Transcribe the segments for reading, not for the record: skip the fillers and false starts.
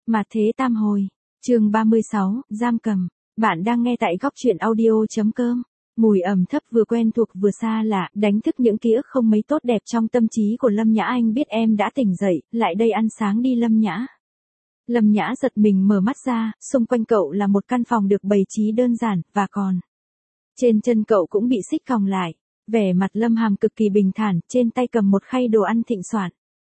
Mạt thế tam hồi, chương 36, giam cầm. Bạn đang nghe tại góc truyện audio.com. Mùi ẩm thấp vừa quen thuộc vừa xa lạ, đánh thức những ký ức không mấy tốt đẹp trong tâm trí của Lâm Nhã. Anh biết em đã tỉnh dậy, lại đây ăn sáng đi Lâm Nhã. Lâm Nhã giật mình mở mắt ra, xung quanh cậu là một căn phòng được bày trí đơn giản, và còn trên chân cậu cũng bị xích còng lại. Vẻ mặt Lâm Hàm cực kỳ bình thản, trên tay cầm một khay đồ ăn thịnh soạn.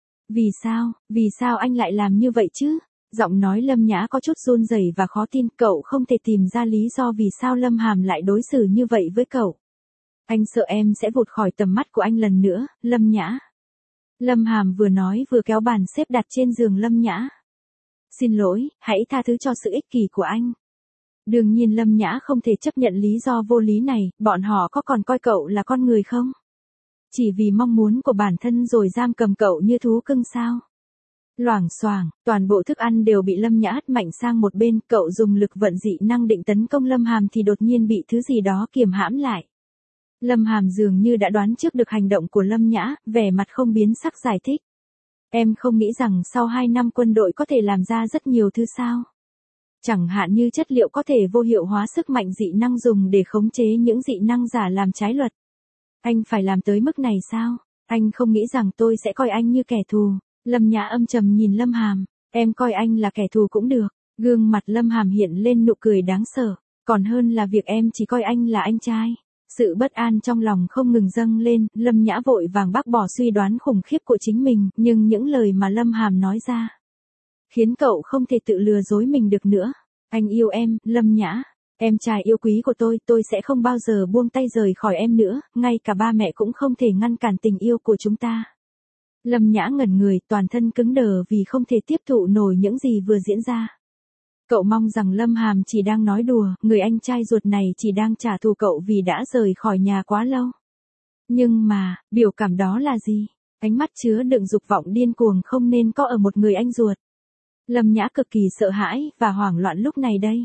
Vì sao anh lại làm như vậy chứ? Giọng nói Lâm Nhã có chút run rẩy và khó tin, cậu không thể tìm ra lý do vì sao Lâm Hàm lại đối xử như vậy với cậu. Anh sợ em sẽ vụt khỏi tầm mắt của anh lần nữa, Lâm Nhã. Lâm Hàm vừa nói vừa kéo bàn xếp đặt trên giường Lâm Nhã. Xin lỗi, hãy tha thứ cho sự ích kỷ của anh. Đương nhiên Lâm Nhã không thể chấp nhận lý do vô lý này, bọn họ có còn coi cậu là con người không? Chỉ vì mong muốn của bản thân rồi giam cầm cậu như thú cưng sao? Loảng xoảng, toàn bộ thức ăn đều bị Lâm Nhã hất mạnh sang một bên, cậu dùng lực vận dị năng định tấn công Lâm Hàm thì đột nhiên bị thứ gì đó kiềm hãm lại. Lâm Hàm dường như đã đoán trước được hành động của Lâm Nhã, vẻ mặt không biến sắc giải thích. Em không nghĩ rằng sau 2 năm quân đội có thể làm ra rất nhiều thứ sao? Chẳng hạn như chất liệu có thể vô hiệu hóa sức mạnh dị năng dùng để khống chế những dị năng giả làm trái luật. Anh phải làm tới mức này sao? Anh không nghĩ rằng tôi sẽ coi anh như kẻ thù. Lâm Nhã âm trầm nhìn Lâm Hàm, em coi anh là kẻ thù cũng được. Gương mặt Lâm Hàm hiện lên nụ cười đáng sợ, còn hơn là việc em chỉ coi anh là anh trai. Sự bất an trong lòng không ngừng dâng lên, Lâm Nhã vội vàng bác bỏ suy đoán khủng khiếp của chính mình, nhưng những lời mà Lâm Hàm nói ra khiến cậu không thể tự lừa dối mình được nữa. Anh yêu em, Lâm Nhã. Em trai yêu quý của tôi sẽ không bao giờ buông tay rời khỏi em nữa, ngay cả ba mẹ cũng không thể ngăn cản tình yêu của chúng ta. Lâm Nhã ngẩn người, toàn thân cứng đờ vì không thể tiếp thụ nổi những gì vừa diễn ra. Cậu mong rằng Lâm Hàm chỉ đang nói đùa, người anh trai ruột này chỉ đang trả thù cậu vì đã rời khỏi nhà quá lâu. Nhưng mà, biểu cảm đó là gì? Ánh mắt chứa đựng dục vọng điên cuồng không nên có ở một người anh ruột. Lâm Nhã cực kỳ sợ hãi và hoảng loạn lúc này đây.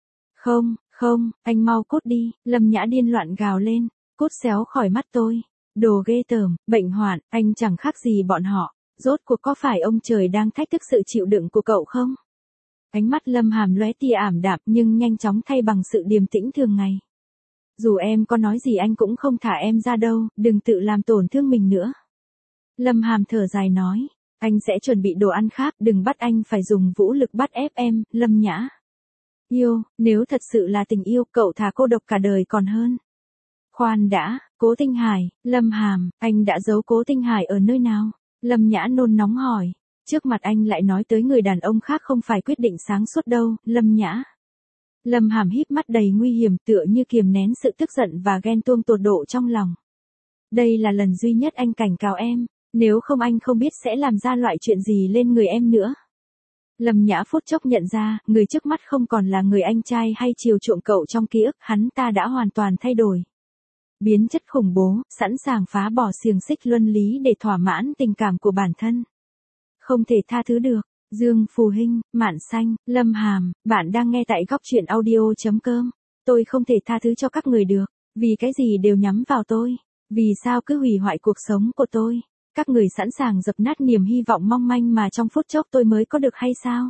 Không, anh mau cút đi, Lâm Nhã điên loạn gào lên, cút xéo khỏi mắt tôi. Đồ ghê tởm, bệnh hoạn, anh chẳng khác gì bọn họ, rốt cuộc có phải ông trời đang thách thức sự chịu đựng của cậu không? Ánh mắt Lâm Hàm lóe tia ảm đạm nhưng nhanh chóng thay bằng sự điềm tĩnh thường ngày. Dù em có nói gì anh cũng không thả em ra đâu, đừng tự làm tổn thương mình nữa. Lâm Hàm thở dài nói, anh sẽ chuẩn bị đồ ăn khác, đừng bắt anh phải dùng vũ lực bắt ép em, Lâm Nhã. Yêu, nếu thật sự là tình yêu, cậu thà cô độc cả đời còn hơn. Khoan đã, Cố Tinh Hải, Lâm Hàm, anh đã giấu Cố Tinh Hải ở nơi nào? Lâm Nhã nôn nóng hỏi. Trước mặt anh lại nói tới người đàn ông khác không phải quyết định sáng suốt đâu, Lâm Nhã. Lâm Hàm híp mắt đầy nguy hiểm tựa như kiềm nén sự tức giận và ghen tuông tột độ trong lòng. Đây là lần duy nhất anh cảnh cáo em, nếu không anh không biết sẽ làm ra loại chuyện gì lên người em nữa. Lâm Nhã phút chốc nhận ra, người trước mắt không còn là người anh trai hay chiều chuộng cậu trong ký ức, hắn ta đã hoàn toàn thay đổi. Biến chất khủng bố, sẵn sàng phá bỏ xiềng xích luân lý để thỏa mãn tình cảm của bản thân. Không thể tha thứ được. Dương Phù Hinh, Mạn Xanh, Lâm Hàm, bạn đang nghe tại góc truyện audio.com. Tôi không thể tha thứ cho các người được, vì cái gì đều nhắm vào tôi. Vì sao cứ hủy hoại cuộc sống của tôi? Các người sẵn sàng dập nát niềm hy vọng mong manh mà trong phút chốc tôi mới có được hay sao?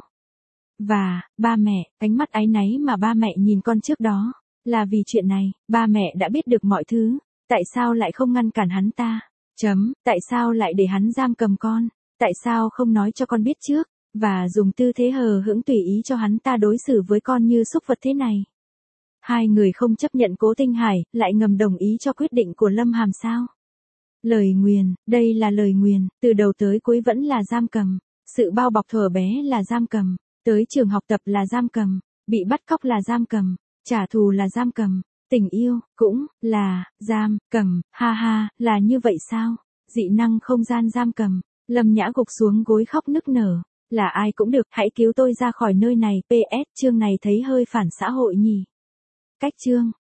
Và, ba mẹ, ánh mắt áy náy mà ba mẹ nhìn con trước đó. Là vì chuyện này, ba mẹ đã biết được mọi thứ, tại sao lại không ngăn cản hắn ta? Tại sao lại để hắn giam cầm con? Tại sao không nói cho con biết trước, và dùng tư thế hờ hững tùy ý cho hắn ta đối xử với con như súc vật thế này? Hai người không chấp nhận Cố Tinh Hải, lại ngầm đồng ý cho quyết định của Lâm Hàm sao? Lời nguyền, đây là lời nguyền, từ đầu tới cuối vẫn là giam cầm. Sự bao bọc thuở bé là giam cầm, tới trường học tập là giam cầm, bị bắt cóc là giam cầm, trả thù là giam cầm, tình yêu cũng là giam cầm, ha ha, là như vậy sao? Dị năng không gian giam cầm. Lâm Nhã gục xuống gối khóc nức nở. Là ai cũng được, hãy cứu tôi ra khỏi nơi này. PS, chương này thấy hơi phản xã hội nhỉ. Cách chương.